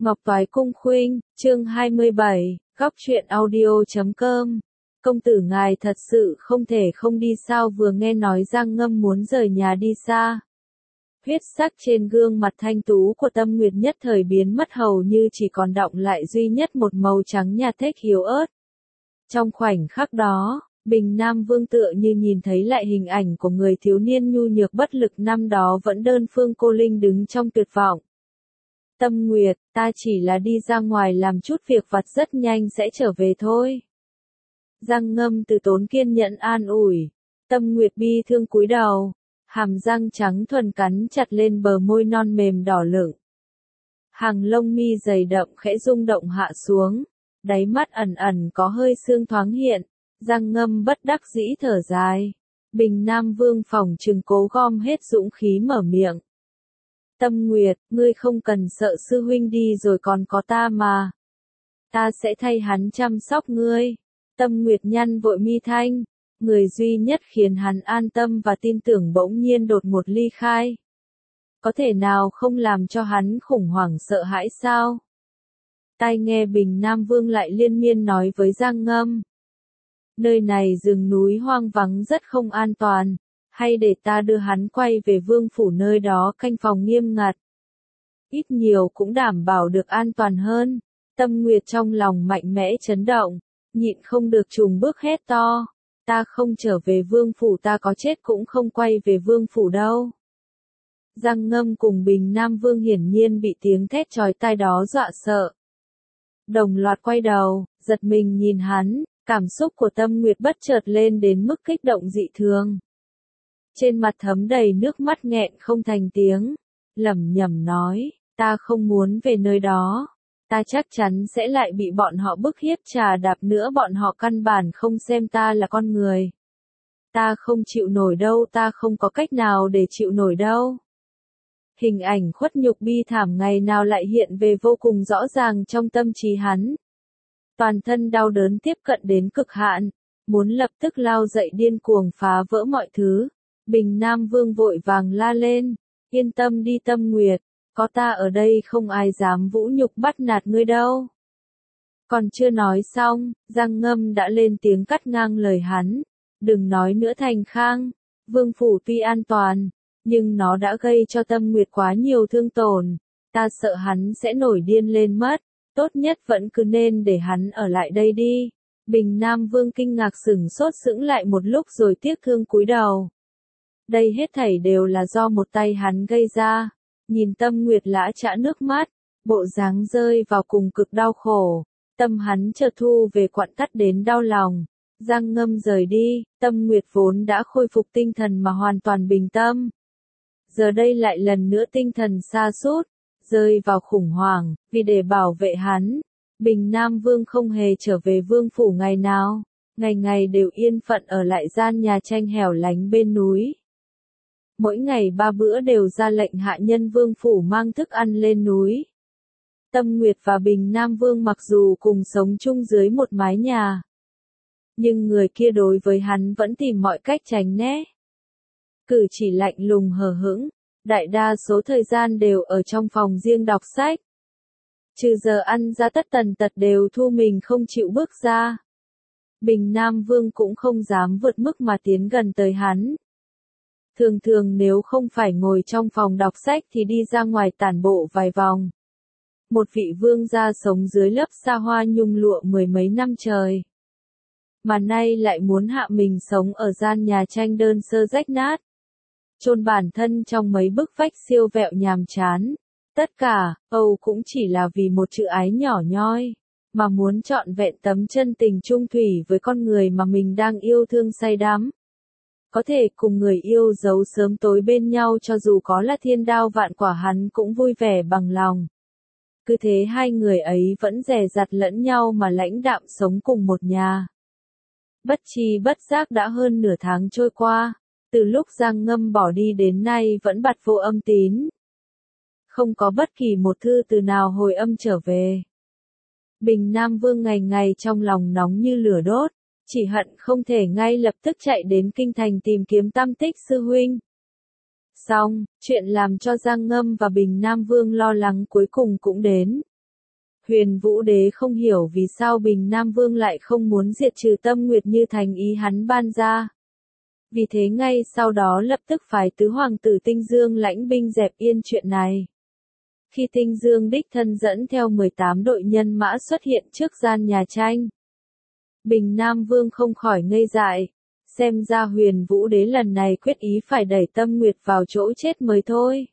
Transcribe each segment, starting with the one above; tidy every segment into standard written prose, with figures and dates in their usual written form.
Ngọc Toái Cung Khuynh, chương 27, góc truyện audio.com. Công tử ngài thật sự không thể không đi sao? Vừa nghe nói Giang Ngâm muốn rời nhà đi xa. Huyết sắc trên gương mặt thanh tú của Tâm Nguyệt nhất thời biến mất, hầu như chỉ còn đọng lại duy nhất một màu trắng nhạt thếch yếu ớt. Trong khoảnh khắc đó, Bình Nam Vương tựa như nhìn thấy lại hình ảnh của người thiếu niên nhu nhược bất lực năm đó vẫn đơn phương cô linh đứng trong tuyệt vọng. Tâm Nguyệt, ta chỉ là đi ra ngoài làm chút việc vặt, rất nhanh sẽ trở về thôi. Giang Ngâm từ tốn kiên nhẫn an ủi. Tâm Nguyệt bi thương cúi đầu, hàm răng trắng thuần cắn chặt lên bờ môi non mềm đỏ lựng. Hàng lông mi dày đậm khẽ rung động hạ xuống, đáy mắt ẩn ẩn có hơi sương thoáng hiện. Giang Ngâm bất đắc dĩ thở dài. Bình Nam Vương phỏng chừng cố gom hết dũng khí mở miệng. Tâm Nguyệt, ngươi không cần sợ, sư huynh đi rồi còn có ta mà. Ta sẽ thay hắn chăm sóc ngươi. Tâm Nguyệt nhăn vội mi thanh. Người duy nhất khiến hắn an tâm và tin tưởng bỗng nhiên đột ngột ly khai. Có thể nào không làm cho hắn khủng hoảng sợ hãi sao? Tai nghe Bình Nam Vương lại liên miên nói với Giang Ngâm. Nơi này rừng núi hoang vắng rất không an toàn. Hay để ta đưa hắn quay về vương phủ, nơi đó canh phòng nghiêm ngặt. Ít nhiều cũng đảm bảo được an toàn hơn. Tâm Nguyệt trong lòng mạnh mẽ chấn động, nhịn không được trùng bước hét to. Ta không trở về vương phủ, ta có chết cũng không quay về vương phủ đâu. Giang Ngâm cùng Bình Nam Vương hiển nhiên bị tiếng thét chói tai đó dọa sợ. Đồng loạt quay đầu, giật mình nhìn hắn, cảm xúc của Tâm Nguyệt bất chợt lên đến mức kích động dị thường. Trên mặt thấm đầy nước mắt, nghẹn không thành tiếng, lẩm nhẩm nói, ta không muốn về nơi đó, ta chắc chắn sẽ lại bị bọn họ bức hiếp trà đạp nữa, bọn họ căn bản không xem ta là con người. Ta không chịu nổi đâu, ta không có cách nào để chịu nổi đâu. Hình ảnh khuất nhục bi thảm ngày nào lại hiện về vô cùng rõ ràng trong tâm trí hắn. Toàn thân đau đớn tiếp cận đến cực hạn, muốn lập tức lao dậy điên cuồng phá vỡ mọi thứ. Bình Nam Vương vội vàng la lên, yên tâm đi Tâm Nguyệt, có ta ở đây không ai dám vũ nhục bắt nạt ngươi đâu. Còn chưa nói xong, Giang Ngâm đã lên tiếng cắt ngang lời hắn, đừng nói nữa Thành Khang, vương phủ tuy an toàn, nhưng nó đã gây cho Tâm Nguyệt quá nhiều thương tổn, ta sợ hắn sẽ nổi điên lên mất, tốt nhất vẫn cứ nên để hắn ở lại đây đi. Bình Nam Vương kinh ngạc sửng sốt, sững lại một lúc rồi tiếc thương cúi đầu. Đây hết thảy đều là do một tay hắn gây ra. Nhìn Tâm Nguyệt lã chã nước mắt, bộ dáng rơi vào cùng cực đau khổ, tâm hắn chợt thu về quặn thắt đến đau lòng. Giang Ngâm rời đi, Tâm Nguyệt vốn đã khôi phục tinh thần mà hoàn toàn bình tâm. Giờ đây lại lần nữa tinh thần sa sút, rơi vào khủng hoảng, vì để bảo vệ hắn, Bình Nam Vương không hề trở về vương phủ ngày nào, ngày ngày đều yên phận ở lại gian nhà tranh hẻo lánh bên núi. Mỗi ngày 3 bữa đều ra lệnh hạ nhân vương phủ mang thức ăn lên núi. Tâm Nguyệt và Bình Nam Vương mặc dù cùng sống chung dưới một mái nhà, nhưng người kia đối với hắn vẫn tìm mọi cách tránh né. Cử chỉ lạnh lùng hờ hững, đại đa số thời gian đều ở trong phòng riêng đọc sách. Trừ giờ ăn ra tất tần tật đều thu mình không chịu bước ra. Bình Nam Vương cũng không dám vượt mức mà tiến gần tới hắn. Thường thường nếu không phải ngồi trong phòng đọc sách thì đi ra ngoài tản bộ vài vòng. Một vị vương gia sống dưới lớp xa hoa nhung lụa mười mấy năm trời, mà nay lại muốn hạ mình sống ở gian nhà tranh đơn sơ rách nát, chôn bản thân trong mấy bức vách siêu vẹo nhàm chán. Tất cả, cũng chỉ là vì một chữ ái nhỏ nhoi, mà muốn trọn vẹn tấm chân tình chung thủy với con người mà mình đang yêu thương say đắm. Có thể cùng người yêu giấu sớm tối bên nhau, cho dù có là thiên đao vạn quả hắn cũng vui vẻ bằng lòng. Cứ thế hai người ấy vẫn dè dặt lẫn nhau mà lãnh đạm sống cùng một nhà. Bất tri bất giác đã hơn nửa tháng trôi qua, từ lúc Giang Ngâm bỏ đi đến nay vẫn bặt vô âm tín. Không có bất kỳ một thư từ nào hồi âm trở về. Bình Nam Vương ngày ngày trong lòng nóng như lửa đốt, chỉ hận không thể ngay lập tức chạy đến kinh thành tìm kiếm Tam Tích sư huynh. Xong, chuyện làm cho Giang Ngâm và Bình Nam Vương lo lắng cuối cùng cũng đến. Huyền Vũ Đế không hiểu vì sao Bình Nam Vương lại không muốn diệt trừ Tâm Nguyệt như thành ý hắn ban ra. Vì thế ngay sau đó lập tức phái tứ hoàng tử Tinh Dương lãnh binh dẹp yên chuyện này. Khi Tinh Dương đích thân dẫn theo 18 đội nhân mã xuất hiện trước gian nhà tranh, Bình Nam Vương không khỏi ngây dại, xem ra Huyền Vũ Đế lần này quyết ý phải đẩy Tâm Nguyệt vào chỗ chết mới thôi.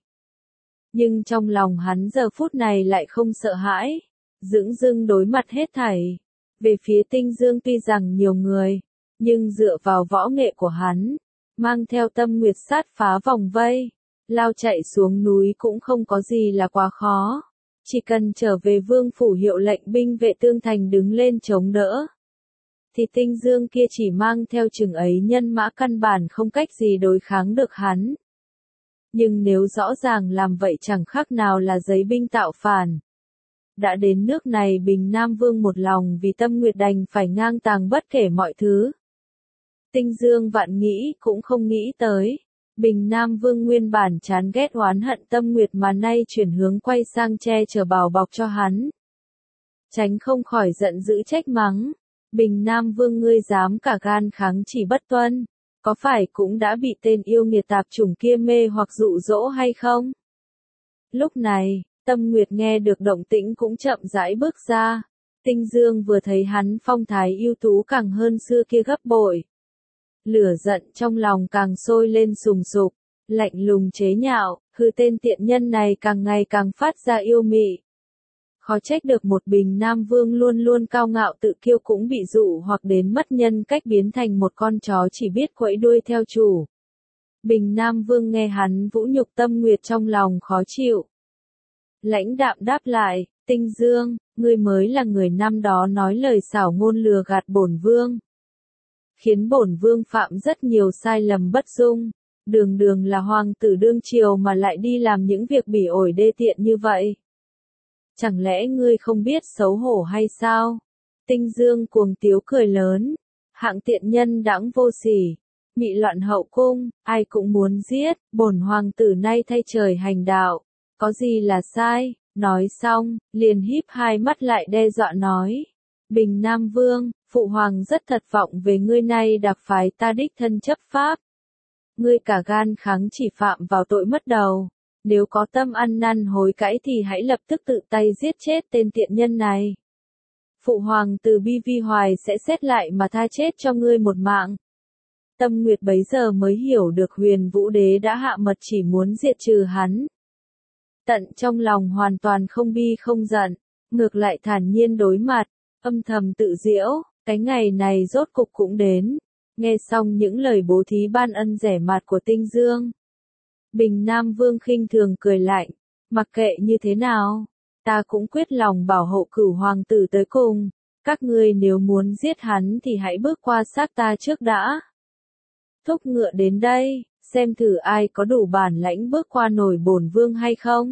Nhưng trong lòng hắn giờ phút này lại không sợ hãi, dửng dưng đối mặt hết thảy. Về phía Tinh Dương tuy rằng nhiều người, nhưng dựa vào võ nghệ của hắn, mang theo Tâm Nguyệt sát phá vòng vây, lao chạy xuống núi cũng không có gì là quá khó. Chỉ cần trở về vương phủ hiệu lệnh binh vệ tương thành đứng lên chống đỡ, thì Tinh Dương kia chỉ mang theo chừng ấy nhân mã căn bản không cách gì đối kháng được hắn. Nhưng nếu rõ ràng làm vậy chẳng khác nào là giấy binh tạo phản. Đã đến nước này Bình Nam Vương một lòng vì Tâm Nguyệt đành phải ngang tàng bất kể mọi thứ. Tinh Dương vạn nghĩ cũng không nghĩ tới, Bình Nam Vương nguyên bản chán ghét oán hận Tâm Nguyệt mà nay chuyển hướng quay sang che chở bảo bọc cho hắn. Tránh không khỏi giận dữ trách mắng, Bình Nam Vương ngươi dám cả gan kháng chỉ bất tuân, có phải cũng đã bị tên yêu nghiệt tạp chủng kia mê hoặc dụ dỗ hay không? Lúc này, Tâm Nguyệt nghe được động tĩnh cũng chậm rãi bước ra. Tinh Dương vừa thấy hắn phong thái ưu tú càng hơn xưa kia gấp bội. Lửa giận trong lòng càng sôi lên sùng sục, lạnh lùng chế nhạo, hư tên tiện nhân này càng ngày càng phát ra yêu mị. Khó trách được một Bình Nam Vương luôn luôn cao ngạo tự kiêu cũng bị dụ hoặc đến mất nhân cách biến thành một con chó chỉ biết quẫy đuôi theo chủ. Bình Nam Vương nghe hắn vũ nhục Tâm Nguyệt trong lòng khó chịu. Lãnh đạm đáp lại, Tinh Dương, ngươi mới là người năm đó nói lời xảo ngôn lừa gạt bổn vương. Khiến bổn vương phạm rất nhiều sai lầm bất dung, đường đường là hoàng tử đương triều mà lại đi làm những việc bỉ ổi đê tiện như vậy. Chẳng lẽ ngươi không biết xấu hổ hay sao? Tinh Dương cuồng tiếu cười lớn, hạng tiện nhân đãng vô sỉ, mị loạn hậu cung, ai cũng muốn giết, bổn hoàng tử nay thay trời hành đạo, có gì là sai? Nói xong, liền híp hai mắt lại đe dọa nói, Bình Nam Vương, phụ hoàng rất thất vọng về ngươi nay đặc phái ta đích thân chấp pháp. Ngươi cả gan kháng chỉ phạm vào tội mất đầu. Nếu có tâm ăn năn hối cải thì hãy lập tức tự tay giết chết tên tiện nhân này. Phụ hoàng từ bi vi hoài sẽ xét lại mà tha chết cho ngươi một mạng. Tâm Nguyệt bấy giờ mới hiểu được Huyền Vũ Đế đã hạ mật chỉ muốn diệt trừ hắn. Tận trong lòng hoàn toàn không bi không giận, ngược lại thản nhiên đối mặt, âm thầm tự giễu, cái ngày này rốt cục cũng đến. Nghe xong những lời bố thí ban ân rẻ mạt của Tinh Dương, Bình Nam Vương khinh thường cười lạnh, mặc kệ như thế nào, ta cũng quyết lòng bảo hộ cửu hoàng tử tới cùng, các ngươi nếu muốn giết hắn thì hãy bước qua xác ta trước đã. Thúc ngựa đến đây, xem thử ai có đủ bản lãnh bước qua nổi bổn vương hay không.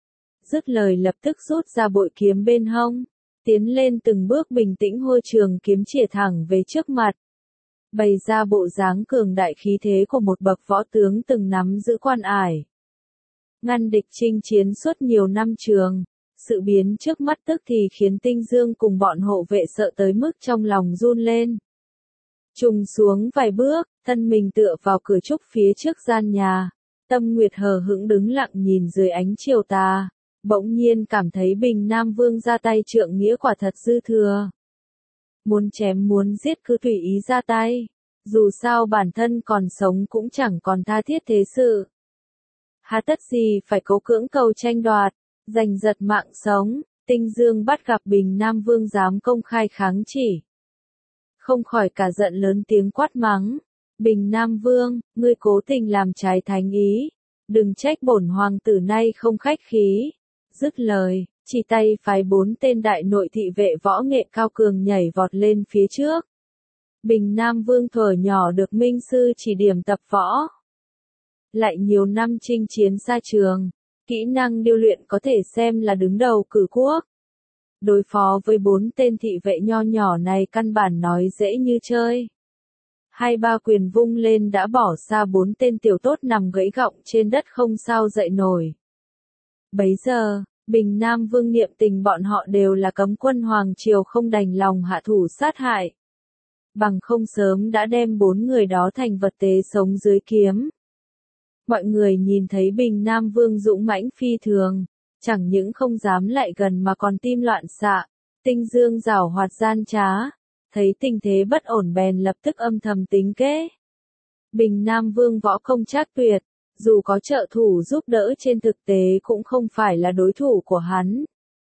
Dứt lời lập tức rút ra bội kiếm bên hông, tiến lên từng bước bình tĩnh hôi trường kiếm chĩa thẳng về trước mặt. Bày ra bộ dáng cường đại khí thế của một bậc võ tướng từng nắm giữ quan ải. Ngăn địch chinh chiến suốt nhiều năm trường, sự biến trước mắt tức thì khiến Tinh Dương cùng bọn hộ vệ sợ tới mức trong lòng run lên. Trùng xuống vài bước, thân mình tựa vào cửa trúc phía trước gian nhà, Tâm Nguyệt hờ hững đứng lặng nhìn dưới ánh chiều tà, bỗng nhiên cảm thấy Bình Nam Vương ra tay trượng nghĩa quả thật dư thừa. Muốn chém muốn giết cứ tùy ý ra tay, dù sao bản thân còn sống cũng chẳng còn tha thiết thế sự. Hà tất gì phải cố cưỡng cầu tranh đoạt, giành giật mạng sống. Tinh Dương bắt gặp Bình Nam Vương dám công khai kháng chỉ, không khỏi cả giận lớn tiếng quát mắng, Bình Nam Vương, ngươi cố tình làm trái thánh ý, đừng trách bổn hoàng tử nay không khách khí. Dứt lời, chỉ tay phái 4 tên đại nội thị vệ võ nghệ cao cường nhảy vọt lên phía trước. Bình Nam Vương thuở nhỏ được minh sư chỉ điểm tập võ, lại nhiều năm chinh chiến xa trường, kỹ năng điêu luyện có thể xem là đứng đầu cử quốc. Đối phó với 4 tên thị vệ nho nhỏ này căn bản nói dễ như chơi. 2-3 quyền vung lên đã bỏ xa 4 tên tiểu tốt nằm gãy gọng trên đất không sao dậy nổi. Bấy giờ, Bình Nam Vương niệm tình bọn họ đều là cấm quân hoàng triều không đành lòng hạ thủ sát hại. Bằng không sớm đã đem 4 người đó thành vật tế sống dưới kiếm. Mọi người nhìn thấy Bình Nam Vương dũng mãnh phi thường, chẳng những không dám lại gần mà còn tim loạn xạ. Tinh Dương giảo hoạt gian trá, thấy tình thế bất ổn bèn lập tức âm thầm tính kế. Bình Nam Vương võ công trác tuyệt, dù có trợ thủ giúp đỡ trên thực tế cũng không phải là đối thủ của hắn.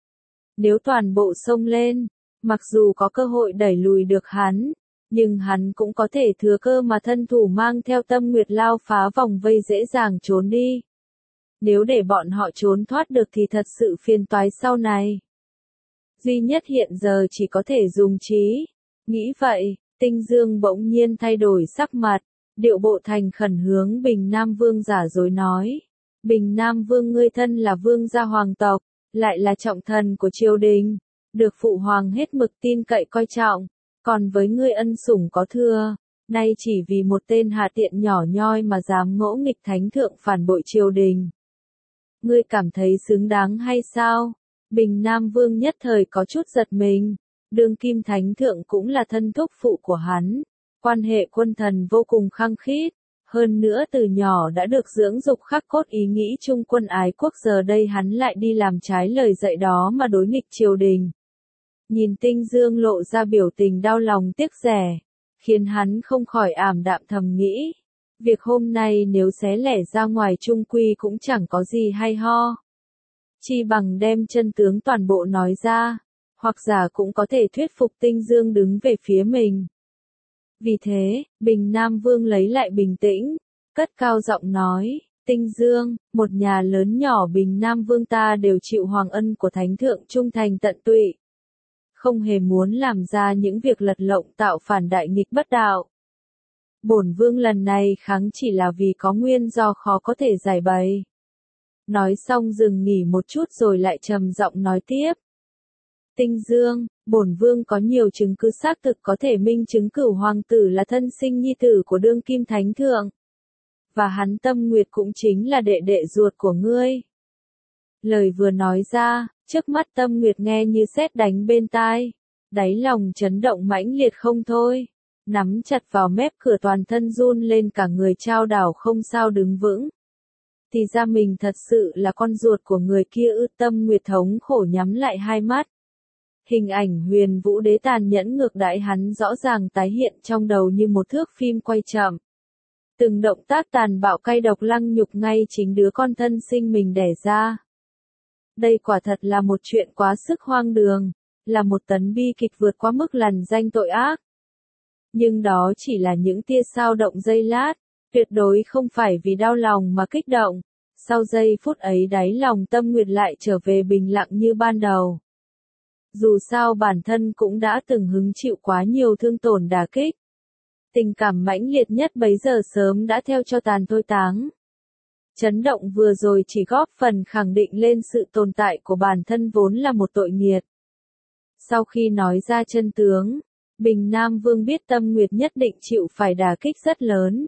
Nếu toàn bộ xông lên, mặc dù có cơ hội đẩy lùi được hắn, nhưng hắn cũng có thể thừa cơ mà thân thủ mang theo Tâm Nguyệt lao phá vòng vây dễ dàng trốn đi. Nếu để bọn họ trốn thoát được thì thật sự phiền toái sau này. Duy nhất hiện giờ chỉ có thể dùng trí. Nghĩ vậy, Tinh Dương bỗng nhiên thay đổi sắc mặt, điệu bộ thành khẩn hướng Bình Nam Vương giả dối nói. Bình Nam Vương ngươi thân là vương gia hoàng tộc, lại là trọng thần của triều đình, được phụ hoàng hết mực tin cậy coi trọng, còn với ngươi ân sủng có thừa, nay chỉ vì một tên hạ tiện nhỏ nhoi mà dám ngỗ nghịch thánh thượng phản bội triều đình. Ngươi cảm thấy xứng đáng hay sao? Bình Nam Vương nhất thời có chút giật mình, đương kim thánh thượng cũng là thân thúc phụ của hắn, quan hệ quân thần vô cùng khăng khít, hơn nữa từ nhỏ đã được dưỡng dục khắc cốt ý nghĩ chung quân ái quốc, giờ đây hắn lại đi làm trái lời dạy đó mà đối nghịch triều đình. Nhìn Tinh Dương lộ ra biểu tình đau lòng tiếc rẻ, khiến hắn không khỏi ảm đạm thầm nghĩ, việc hôm nay nếu xé lẻ ra ngoài chung quy cũng chẳng có gì hay ho. Chi bằng đem chân tướng toàn bộ nói ra, hoặc giả cũng có thể thuyết phục Tinh Dương đứng về phía mình. Vì thế, Bình Nam Vương lấy lại bình tĩnh, cất cao giọng nói, Tinh Dương, một nhà lớn nhỏ Bình Nam Vương ta đều chịu hoàng ân của thánh thượng trung thành tận tụy. Không hề muốn làm ra những việc lật lọng tạo phản đại nghịch bất đạo. Bổn vương lần này kháng chỉ là vì có nguyên do khó có thể giải bày. Nói xong dừng nghỉ một chút rồi lại trầm giọng nói tiếp. Tinh Dương, bổn vương có nhiều chứng cứ xác thực có thể minh chứng Cửu hoàng tử là thân sinh nhi tử của đương kim thánh thượng. Và hắn Tâm Nguyệt cũng chính là đệ đệ ruột của ngươi. Lời vừa nói ra, trước mắt Tâm Nguyệt nghe như sét đánh bên tai, đáy lòng chấn động mãnh liệt không thôi, nắm chặt vào mép cửa toàn thân run lên cả người chao đảo không sao đứng vững. Thì ra mình thật sự là con ruột của người kia ư. Tâm Nguyệt thống khổ nhắm lại hai mắt. Hình ảnh Huyền Vũ Đế tàn nhẫn ngược đãi hắn rõ ràng tái hiện trong đầu như một thước phim quay chậm. Từng động tác tàn bạo cay độc lăng nhục ngay chính đứa con thân sinh mình đẻ ra. Đây quả thật là một chuyện quá sức hoang đường, là một tấn bi kịch vượt quá mức lằn danh tội ác. Nhưng đó chỉ là những tia dao động giây lát, tuyệt đối không phải vì đau lòng mà kích động. Sau giây phút ấy đáy lòng Tâm Nguyệt lại trở về bình lặng như ban đầu. Dù sao bản thân cũng đã từng hứng chịu quá nhiều thương tổn đả kích. Tình cảm mãnh liệt nhất bấy giờ sớm đã theo cho tàn thôi táng. Chấn động vừa rồi chỉ góp phần khẳng định lên sự tồn tại của bản thân vốn là một tội nghiệt. Sau khi nói ra chân tướng, Bình Nam Vương biết Tâm Nguyệt nhất định chịu phải đả kích rất lớn.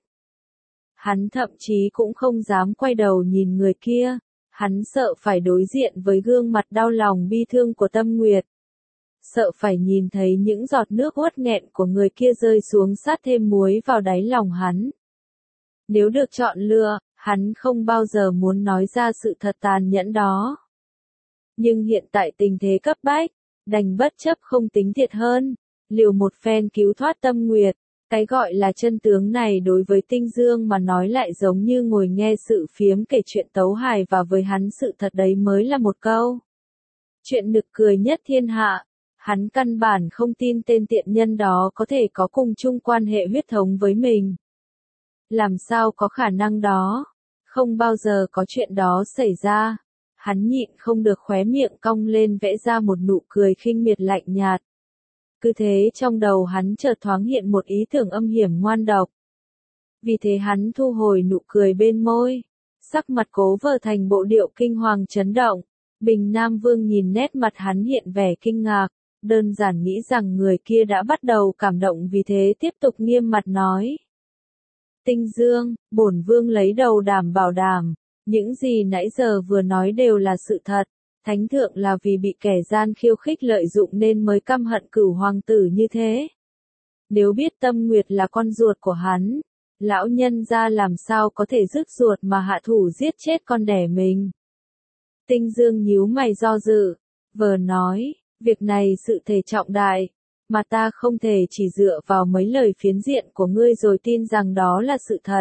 Hắn thậm chí cũng không dám quay đầu nhìn người kia, hắn sợ phải đối diện với gương mặt đau lòng bi thương của Tâm Nguyệt. Sợ phải nhìn thấy những giọt nước uất nghẹn của người kia rơi xuống sát thêm muối vào đáy lòng hắn. Nếu được chọn lựa, hắn không bao giờ muốn nói ra sự thật tàn nhẫn đó. Nhưng hiện tại tình thế cấp bách, đành bất chấp không tính thiệt hơn, liều một phen cứu thoát Tâm Nguyệt. Cái gọi là chân tướng này đối với Tinh Dương mà nói lại giống như ngồi nghe sự phiếm kể chuyện tấu hài, và với hắn sự thật đấy mới là một câu chuyện nực cười nhất thiên hạ. Hắn căn bản không tin tên tiện nhân đó có thể có cùng chung quan hệ huyết thống với mình. Làm sao có khả năng đó? Không bao giờ có chuyện đó xảy ra. Hắn nhịn không được khóe miệng cong lên vẽ ra một nụ cười khinh miệt lạnh nhạt. Cứ thế trong đầu hắn chợt thoáng hiện một ý tưởng âm hiểm ngoan độc. Vì thế hắn thu hồi nụ cười bên môi, sắc mặt cố vờ thành bộ điệu kinh hoàng chấn động. Bình Nam Vương nhìn nét mặt hắn hiện vẻ kinh ngạc, đơn giản nghĩ rằng người kia đã bắt đầu cảm động, vì thế tiếp tục nghiêm mặt nói. Tinh Dương, bổn vương lấy đầu đảm bảo đảm, những gì nãy giờ vừa nói đều là sự thật. Thánh thượng là vì bị kẻ gian khiêu khích lợi dụng nên mới căm hận Cửu hoàng tử như thế. Nếu biết Tâm Nguyệt là con ruột của hắn, lão nhân gia làm sao có thể dứt ruột mà hạ thủ giết chết con đẻ mình. Tinh Dương nhíu mày do dự, vờ nói, việc này sự thể trọng đại, mà ta không thể chỉ dựa vào mấy lời phiến diện của ngươi rồi tin rằng đó là sự thật.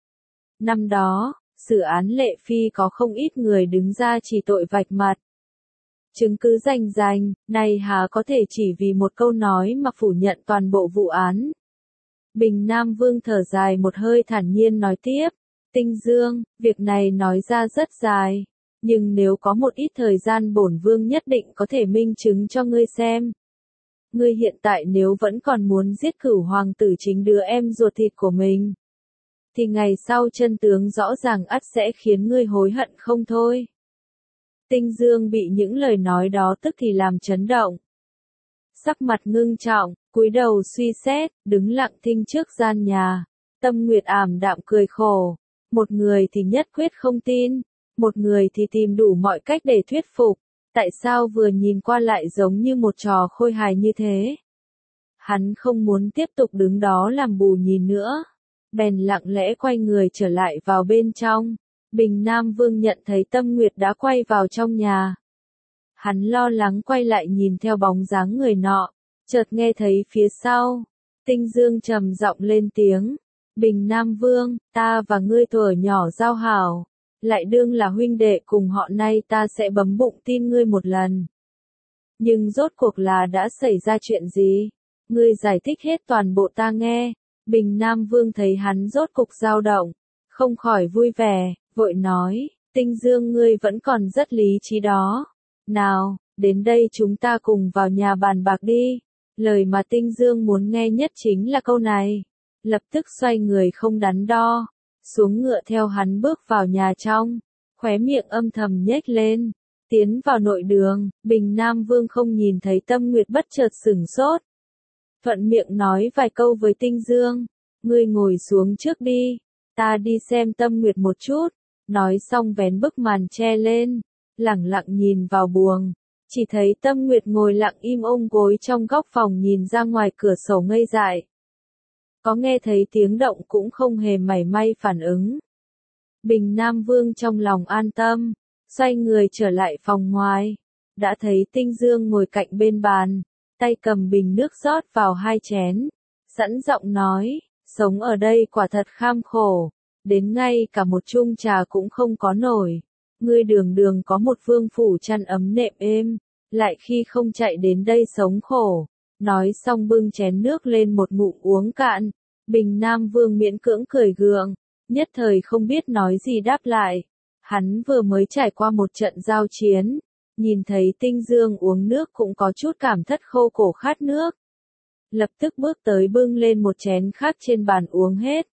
Năm đó, xử án Lệ Phi có không ít người đứng ra chỉ tội vạch mặt. Chứng cứ rành rành, này há có thể chỉ vì một câu nói mà phủ nhận toàn bộ vụ án. Bình Nam Vương thở dài một hơi thản nhiên nói tiếp, Tinh Dương, việc này nói ra rất dài, nhưng nếu có một ít thời gian bổn vương nhất định có thể minh chứng cho ngươi xem. Ngươi hiện tại nếu vẫn còn muốn giết Cửu hoàng tử chính đứa em ruột thịt của mình, thì ngày sau chân tướng rõ ràng ắt sẽ khiến ngươi hối hận không thôi. Tinh Dương bị những lời nói đó tức thì làm chấn động. Sắc mặt ngưng trọng, cúi đầu suy xét, đứng lặng thinh trước gian nhà. Tâm Nguyệt ảm đạm cười khổ. Một người thì nhất quyết không tin, một người thì tìm đủ mọi cách để thuyết phục. Tại sao vừa nhìn qua lại giống như một trò khôi hài như thế? Hắn không muốn tiếp tục đứng đó làm bù nhìn nữa. Bèn lặng lẽ quay người trở lại vào bên trong. Bình Nam Vương nhận thấy Tâm Nguyệt đã quay vào trong nhà. Hắn lo lắng quay lại nhìn theo bóng dáng người nọ, chợt nghe thấy phía sau, Tinh Dương trầm giọng lên tiếng, Bình Nam Vương, ta và ngươi thuở nhỏ giao hảo, lại đương là huynh đệ cùng họ, nay ta sẽ bấm bụng tin ngươi một lần. Nhưng rốt cuộc là đã xảy ra chuyện gì? Ngươi giải thích hết toàn bộ ta nghe. Bình Nam Vương thấy hắn rốt cục dao động, không khỏi vui vẻ, vội nói, Tinh Dương ngươi vẫn còn rất lý trí đó. Nào, đến đây chúng ta cùng vào nhà bàn bạc đi. Lời mà Tinh Dương muốn nghe nhất chính là câu này. Lập tức xoay người không đắn đo, xuống ngựa theo hắn bước vào nhà trong, khóe miệng âm thầm nhếch lên. Tiến vào nội đường, Bình Nam Vương không nhìn thấy Tâm Nguyệt bất chợt sửng sốt. Thuận miệng nói vài câu với Tinh Dương, ngươi ngồi xuống trước đi, ta đi xem Tâm Nguyệt một chút. Nói xong vén bức màn che lên, lẳng lặng nhìn vào buồng, chỉ thấy Tâm Nguyệt ngồi lặng im ôm gối trong góc phòng nhìn ra ngoài cửa sổ ngây dại. Có nghe thấy tiếng động cũng không hề mảy may phản ứng. Bình Nam Vương trong lòng an tâm, xoay người trở lại phòng ngoài, đã thấy Tinh Dương ngồi cạnh bên bàn, tay cầm bình nước rót vào 2 chén, sẵn giọng nói, sống ở đây quả thật kham khổ, đến ngay cả một chung trà cũng không có nổi. Ngươi đường đường có một vương phủ chăn ấm nệm êm, lại khi không chạy đến đây sống khổ. Nói xong bưng chén nước lên một ngụm uống cạn, Bình Nam Vương miễn cưỡng cười gượng, nhất thời không biết nói gì đáp lại. Hắn vừa mới trải qua một trận giao chiến, nhìn thấy Tinh Dương uống nước cũng có chút cảm thất khô cổ khát nước. Lập tức bước tới bưng lên một chén khác trên bàn uống hết.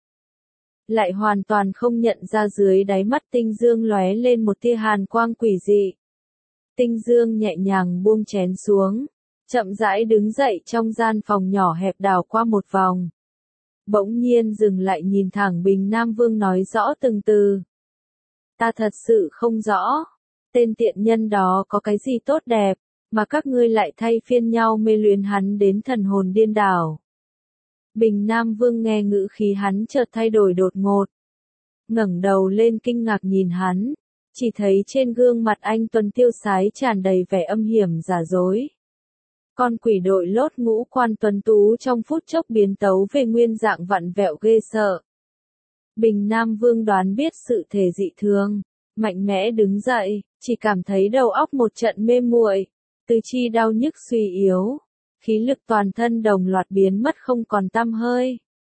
Lại hoàn toàn không nhận ra dưới đáy mắt Tinh Dương lóe lên một tia hàn quang quỷ dị. Tinh Dương nhẹ nhàng buông chén xuống, chậm rãi đứng dậy trong gian phòng nhỏ hẹp đảo qua một vòng. Bỗng nhiên dừng lại nhìn thẳng Bình Nam Vương nói rõ từng từ. Ta thật sự không rõ, tên tiện nhân đó có cái gì tốt đẹp, mà các ngươi lại thay phiên nhau mê luyến hắn đến thần hồn điên đảo. Bình Nam Vương nghe ngữ khí hắn chợt thay đổi đột ngột. Ngẩng đầu lên kinh ngạc nhìn hắn, chỉ thấy trên gương mặt anh tuấn tiêu sái tràn đầy vẻ âm hiểm giả dối. Con quỷ đội lốt ngũ quan tuấn tú trong phút chốc biến tấu về nguyên dạng vặn vẹo ghê sợ. Bình Nam Vương đoán biết sự thể dị thường, mạnh mẽ đứng dậy, chỉ cảm thấy đầu óc một trận mê muội, tứ chi đau nhức suy yếu, khí lực toàn thân đồng loạt biến mất không còn tăm hơi.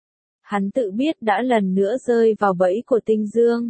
Hắn tự biết đã lần nữa rơi vào bẫy của Tinh Dương.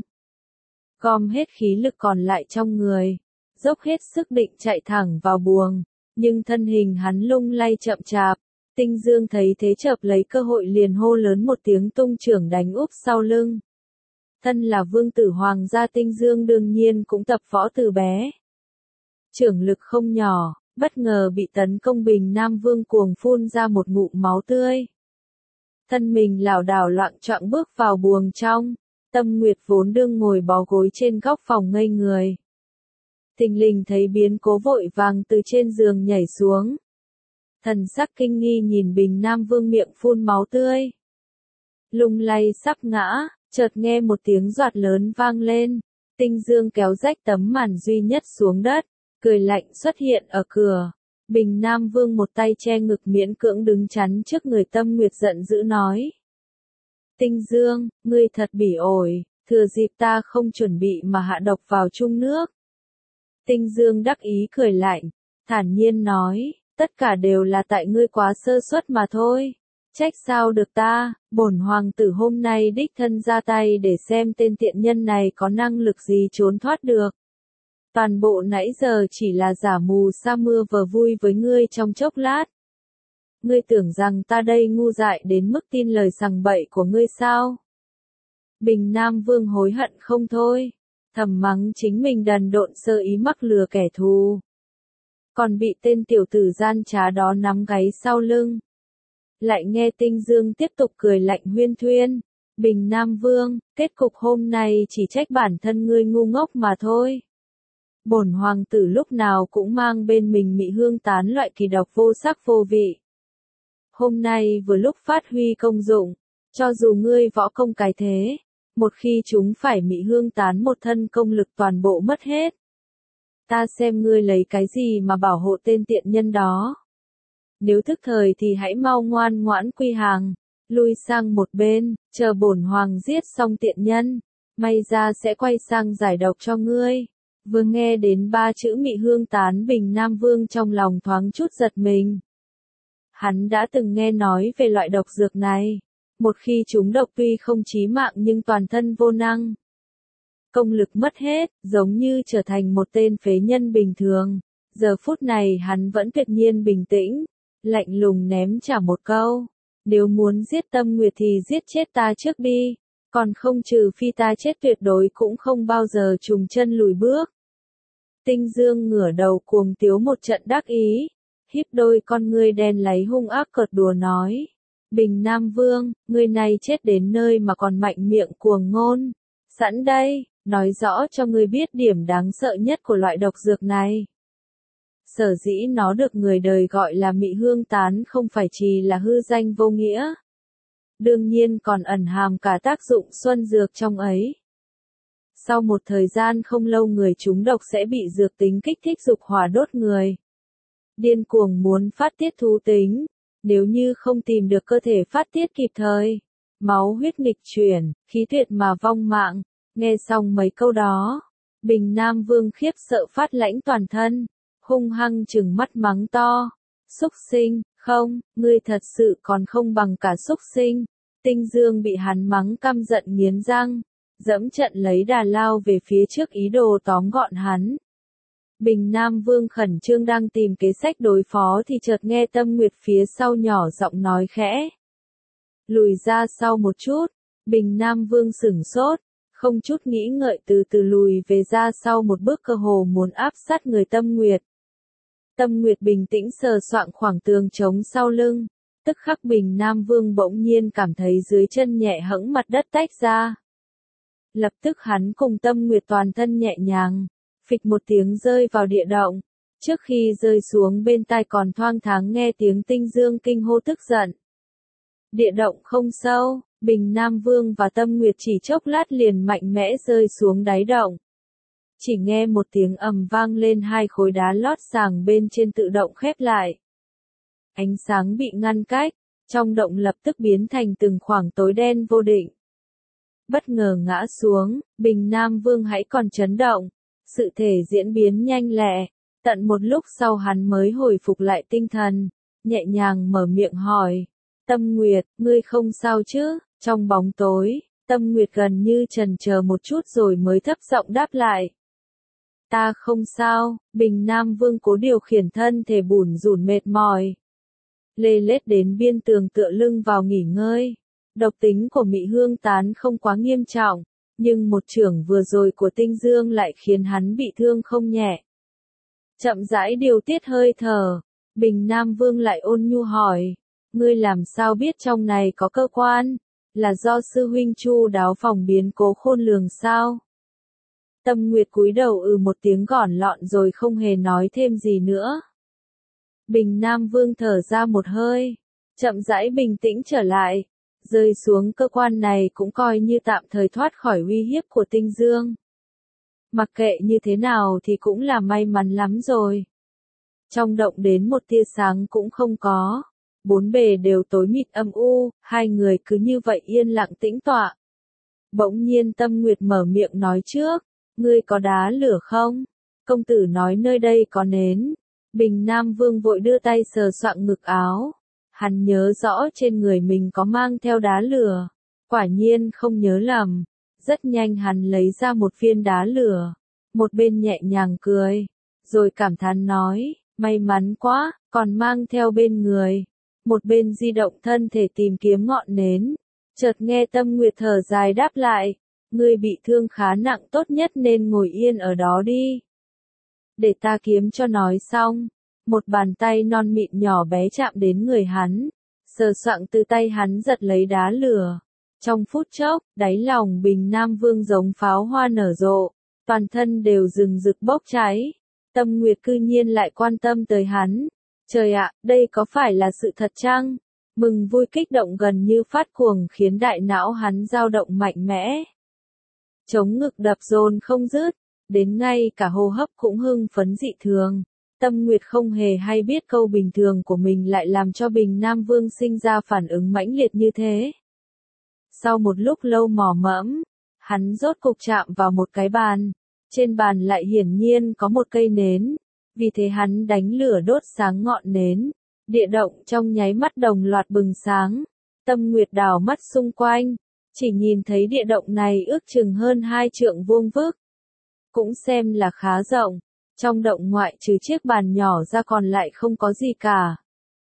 Gom hết khí lực còn lại trong người, dốc hết sức định chạy thẳng vào buồng, nhưng thân hình hắn lung lay chậm chạp. Tinh Dương thấy thế chợp lấy cơ hội liền hô lớn một tiếng tung chưởng đánh úp sau lưng. Thân là vương tử hoàng gia Tinh Dương đương nhiên cũng tập võ từ bé. Chưởng lực không nhỏ, bất ngờ bị tấn công Bình Nam Vương cuồng phun ra một ngụm máu tươi. Thân mình lảo đảo loạng choạng bước vào buồng trong, Tâm Nguyệt vốn đương ngồi bó gối trên góc phòng ngây người. thình lình thấy biến cố vội vàng từ trên giường nhảy xuống. Thần sắc kinh nghi nhìn Bình Nam Vương miệng phun máu tươi. Lung lay sắp ngã, chợt nghe một tiếng doạt lớn vang lên. Tinh Dương kéo rách tấm màn duy nhất xuống đất, cười lạnh xuất hiện ở cửa. Bình Nam Vương một tay che ngực miễn cưỡng đứng chắn trước người Tâm Nguyệt giận dữ nói. Tinh Dương, ngươi thật bỉ ổi, thừa dịp ta không chuẩn bị mà hạ độc vào chung nước. Tinh Dương đắc ý cười lạnh, thản nhiên nói, tất cả đều là tại ngươi quá sơ suất mà thôi. Trách sao được ta, bổn hoàng tử hôm nay đích thân ra tay để xem tên tiện nhân này có năng lực gì trốn thoát được. Toàn bộ nãy giờ chỉ là giả mù sa mưa vờ vui với ngươi trong chốc lát. Ngươi tưởng rằng ta đây ngu dại đến mức tin lời sằng bậy của ngươi sao? Bình Nam Vương hối hận không thôi, thầm mắng chính mình đần độn sơ ý mắc lừa kẻ thù. Còn bị tên tiểu tử gian trá đó nắm gáy sau lưng. Lại nghe Tinh Dương tiếp tục cười lạnh huyên thuyên. Bình Nam Vương, kết cục hôm nay chỉ trách bản thân ngươi ngu ngốc mà thôi. Bổn hoàng tử lúc nào cũng mang bên mình mị hương tán loại kỳ độc vô sắc vô vị. Hôm nay vừa lúc phát huy công dụng, cho dù ngươi võ công cái thế, một khi chúng phải mị hương tán một thân công lực toàn bộ mất hết. Ta xem ngươi lấy cái gì mà bảo hộ tên tiện nhân đó. Nếu thức thời thì hãy mau ngoan ngoãn quy hàng, lui sang một bên, chờ bổn hoàng giết xong tiện nhân, may ra sẽ quay sang giải độc cho ngươi. Vừa nghe đến 3 chữ mị hương tán, Bình Nam Vương trong lòng thoáng chút giật mình. Hắn đã từng nghe nói về loại độc dược này, một khi chúng độc tuy không chí mạng nhưng toàn thân vô năng. Công lực mất hết, giống như trở thành một tên phế nhân bình thường. Giờ phút này hắn vẫn tuyệt nhiên bình tĩnh, lạnh lùng ném trả một câu. Nếu muốn giết Tâm Nguyệt thì giết chết ta trước đi, còn không trừ phi ta chết tuyệt đối cũng không bao giờ trùng chân lùi bước. Tinh Dương ngửa đầu cuồng tiếu một trận đắc ý, híp đôi con ngươi đen láy hung ác cợt đùa nói. Bình Nam Vương, ngươi này chết đến nơi mà còn mạnh miệng cuồng ngôn. Sẵn đây, nói rõ cho ngươi biết điểm đáng sợ nhất của loại độc dược này. Sở dĩ nó được người đời gọi là mị hương tán không phải chỉ là hư danh vô nghĩa. Đương nhiên còn ẩn hàm cả tác dụng xuân dược trong ấy. Sau một thời gian không lâu người trúng độc sẽ bị dược tính kích thích dục hỏa đốt người. Điên cuồng muốn phát tiết thú tính, nếu như không tìm được cơ thể phát tiết kịp thời. Máu huyết nghịch chuyển, khí tuyệt mà vong mạng. Nghe xong mấy câu đó, Bình Nam Vương khiếp sợ phát lãnh toàn thân, hung hăng trừng mắt mắng to. Xúc sinh, không, ngươi thật sự còn không bằng cả xúc sinh. Tinh Dương bị hắn mắng căm giận nghiến răng, dẫm trận lấy đà lao về phía trước ý đồ tóm gọn hắn. Bình Nam Vương khẩn trương đang tìm kế sách đối phó thì chợt nghe Tâm Nguyệt phía sau nhỏ giọng nói khẽ. Lùi ra sau một chút, Bình Nam Vương sửng sốt, không chút nghĩ ngợi từ từ lùi về ra sau một bước cơ hồ muốn áp sát người Tâm Nguyệt. Tâm Nguyệt bình tĩnh sờ soạng khoảng tường trống sau lưng, tức khắc Bình Nam Vương bỗng nhiên cảm thấy dưới chân nhẹ hẫng mặt đất tách ra. Lập tức hắn cùng Tâm Nguyệt toàn thân nhẹ nhàng, phịch một tiếng rơi vào địa động, trước khi rơi xuống bên tai còn thoang thoáng nghe tiếng Tinh Dương kinh hô tức giận. Địa động không sâu, Bình Nam Vương và Tâm Nguyệt chỉ chốc lát liền mạnh mẽ rơi xuống đáy động. Chỉ nghe một tiếng ầm vang lên, 2 khối đá lót sàng bên trên tự động khép lại. Ánh sáng bị ngăn cách, trong động lập tức biến thành từng khoảng tối đen vô định. Bất ngờ ngã xuống, Bình Nam Vương hãy còn chấn động, sự thể diễn biến nhanh lẹ, tận một lúc sau hắn mới hồi phục lại tinh thần, nhẹ nhàng mở miệng hỏi. Tâm Nguyệt, ngươi không sao chứ? Trong bóng tối, Tâm Nguyệt gần như chần chờ một chút rồi mới thấp giọng đáp lại. Ta không sao. Bình Nam Vương cố điều khiển thân thể bủn rủn mệt mỏi. Lê lết đến biên tường tựa lưng vào nghỉ ngơi. Độc tính của mị hương tán không quá nghiêm trọng, nhưng một chưởng vừa rồi của Tinh Dương lại khiến hắn bị thương không nhẹ. Chậm rãi điều tiết hơi thở, Bình Nam Vương lại ôn nhu hỏi. Ngươi làm sao biết trong này có cơ quan? Là do sư huynh chu đáo phòng biến cố khôn lường sao? Tâm Nguyệt cúi đầu một tiếng gỏn lọn rồi không hề nói thêm gì nữa. Bình Nam Vương thở ra một hơi, chậm rãi bình tĩnh trở lại, rơi xuống cơ quan này cũng coi như tạm thời thoát khỏi uy hiếp của Tinh Dương. Mặc kệ như thế nào thì cũng là may mắn lắm rồi. Trong động đến một tia sáng cũng không có, bốn bề đều tối mịt âm u, hai người cứ như vậy yên lặng tĩnh tọa. Bỗng nhiên Tâm Nguyệt mở miệng nói trước, ngươi có đá lửa không? Công tử nói nơi đây có nến. Bình Nam Vương vội đưa tay sờ soạng ngực áo. Hắn nhớ rõ trên người mình có mang theo đá lửa. Quả nhiên không nhớ lầm. Rất nhanh hắn lấy ra một viên đá lửa. Một bên nhẹ nhàng cười. Rồi cảm thán nói, may mắn quá, còn mang theo bên người. Một bên di động thân thể tìm kiếm ngọn nến. Chợt nghe Tâm Nguyệt thở dài đáp lại. Ngươi bị thương khá nặng, tốt nhất nên ngồi yên ở đó đi. Để ta kiếm cho. Nói xong. Một bàn tay non mịn nhỏ bé chạm đến người hắn. Sờ soạng từ tay hắn giật lấy đá lửa. Trong phút chốc, đáy lòng Bình Nam Vương giống pháo hoa nở rộ. Toàn thân đều rừng rực bốc cháy. Tâm Nguyệt cư nhiên lại quan tâm tới hắn. Trời ạ, đây có phải là sự thật chăng? Mừng vui kích động gần như phát cuồng khiến đại não hắn dao động mạnh mẽ. Chống ngực đập dồn không dứt, đến ngay cả hô hấp cũng hưng phấn dị thường. Tâm Nguyệt không hề hay biết câu bình thường của mình lại làm cho Bình Nam Vương sinh ra phản ứng mãnh liệt như thế. Sau một lúc lâu mò mẫm, hắn rốt cục chạm vào một cái bàn. Trên bàn lại hiển nhiên có một cây nến. Vì thế hắn đánh lửa đốt sáng ngọn nến. Địa động trong nháy mắt đồng loạt bừng sáng. Tâm Nguyệt đảo mắt xung quanh. Chỉ nhìn thấy địa động này ước chừng hơn 2 trượng vuông vức. Cũng xem là khá rộng. Trong động ngoại trừ chiếc bàn nhỏ ra còn lại không có gì cả.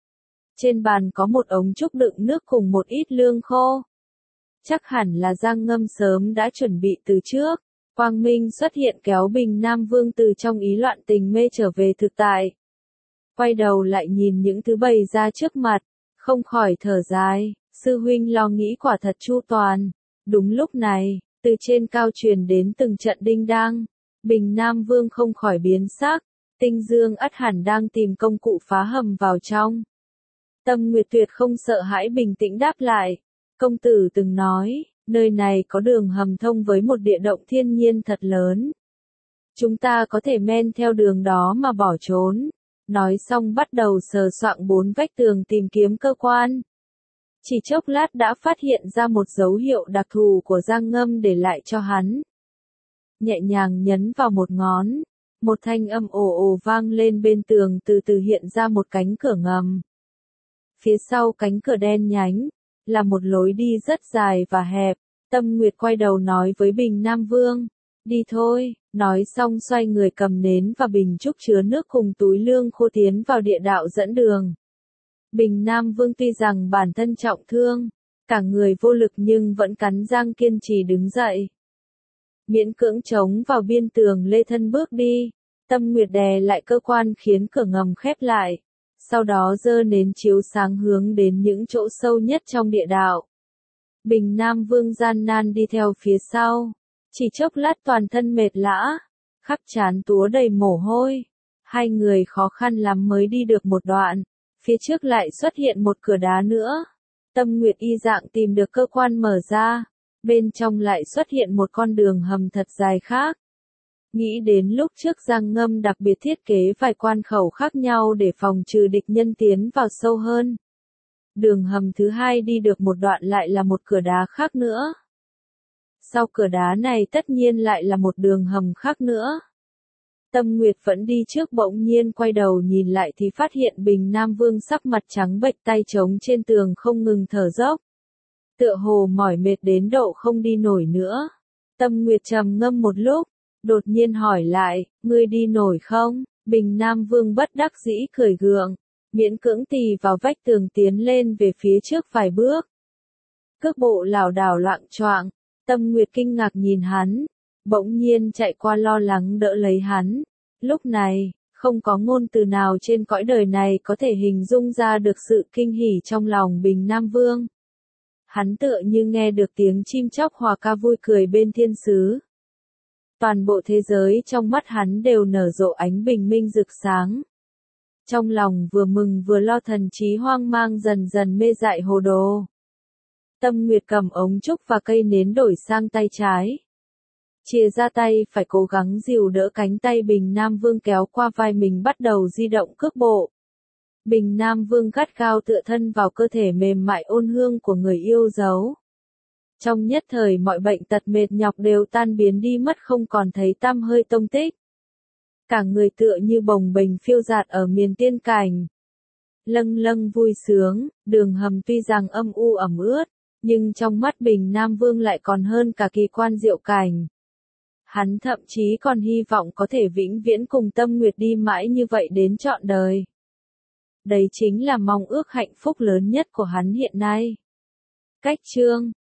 Trên bàn có một ống trúc đựng nước cùng một ít lương khô. Chắc hẳn là Giang Ngâm sớm đã chuẩn bị từ trước. Quang minh xuất hiện kéo Bình Nam Vương từ trong ý loạn tình mê trở về thực tại. Quay đầu lại nhìn những thứ bày ra trước mặt, không khỏi thở dài, sư huynh lo nghĩ quả thật chu toàn. Đúng lúc này, từ trên cao truyền đến từng trận đinh đang. Bình Nam Vương không khỏi biến sắc, Tinh Dương ắt hẳn đang tìm công cụ phá hầm vào trong. Tâm Nguyệt tuyệt không sợ hãi bình tĩnh đáp lại, công tử từng nói, nơi này có đường hầm thông với một địa động thiên nhiên thật lớn. Chúng ta có thể men theo đường đó mà bỏ trốn. Nói xong bắt đầu sờ soạng bốn vách tường tìm kiếm cơ quan. Chỉ chốc lát đã phát hiện ra một dấu hiệu đặc thù của Giang Ngâm để lại cho hắn. Nhẹ nhàng nhấn vào một ngón, một thanh âm ồ ồ vang lên bên tường, từ từ hiện ra một cánh cửa ngầm. Phía sau cánh cửa đen nhánh, là một lối đi rất dài và hẹp. Tâm Nguyệt quay đầu nói với Bình Nam Vương, đi thôi, nói xong xoay người cầm nến và bình trúc chứa nước cùng túi lương khô tiến vào địa đạo dẫn đường. Bình Nam Vương tuy rằng bản thân trọng thương, cả người vô lực nhưng vẫn cắn răng kiên trì đứng dậy. Miễn cưỡng chống vào biên tường lê thân bước đi, Tâm Nguyệt đè lại cơ quan khiến cửa ngầm khép lại, sau đó giơ nến chiếu sáng hướng đến những chỗ sâu nhất trong địa đạo. Bình Nam Vương gian nan đi theo phía sau, chỉ chốc lát toàn thân mệt lã, khắp trán túa đầy mồ hôi. Hai người khó khăn lắm mới đi được một đoạn, phía trước lại xuất hiện một cửa đá nữa. Tâm Nguyệt y dạng tìm được cơ quan mở ra, bên trong lại xuất hiện một con đường hầm thật dài khác. Nghĩ đến lúc trước Giang Ngâm đặc biệt thiết kế vài quan khẩu khác nhau để phòng trừ địch nhân tiến vào sâu hơn. Đường hầm thứ hai đi được một đoạn lại là một cửa đá khác nữa. Sau cửa đá này tất nhiên lại là một đường hầm khác nữa. Tâm Nguyệt vẫn đi trước, bỗng nhiên quay đầu nhìn lại thì phát hiện Bình Nam Vương sắc mặt trắng bệch, tay chống trên tường không ngừng thở dốc. Tựa hồ mỏi mệt đến độ không đi nổi nữa. Tâm Nguyệt trầm ngâm một lúc, đột nhiên hỏi lại, ngươi đi nổi không? Bình Nam Vương bất đắc dĩ cười gượng, miễn cưỡng tì vào vách tường tiến lên về phía trước vài bước. Cước bộ lảo đảo loạng choạng, Tâm Nguyệt kinh ngạc nhìn hắn, bỗng nhiên chạy qua lo lắng đỡ lấy hắn. Lúc này, không có ngôn từ nào trên cõi đời này có thể hình dung ra được sự kinh hỉ trong lòng Bình Nam Vương. Hắn tựa như nghe được tiếng chim chóc hòa ca vui cười bên thiên sứ. toàn bộ thế giới trong mắt hắn đều nở rộ ánh bình minh rực sáng. Trong lòng vừa mừng vừa lo, thần trí hoang mang dần dần mê dại hồ đồ. Tâm Nguyệt cầm ống trúc và cây nến đổi sang tay trái. Chìa ra tay phải cố gắng dìu đỡ cánh tay Bình Nam Vương kéo qua vai mình, bắt đầu di động cước bộ. Bình Nam Vương gắt gao tựa thân vào cơ thể mềm mại ôn hương của người yêu dấu. Trong nhất thời mọi bệnh tật mệt nhọc đều tan biến đi mất, không còn thấy tăm hơi tông tích. Cả người tựa như bồng bềnh phiêu dạt ở miền tiên cảnh. Lâng lâng vui sướng, đường hầm tuy rằng âm u ẩm ướt, nhưng trong mắt Bình Nam Vương lại còn hơn cả kỳ quan diệu cảnh. Hắn thậm chí còn hy vọng có thể vĩnh viễn cùng Tâm Nguyệt đi mãi như vậy đến trọn đời. Đấy chính là mong ước hạnh phúc lớn nhất của hắn hiện nay. Cách chương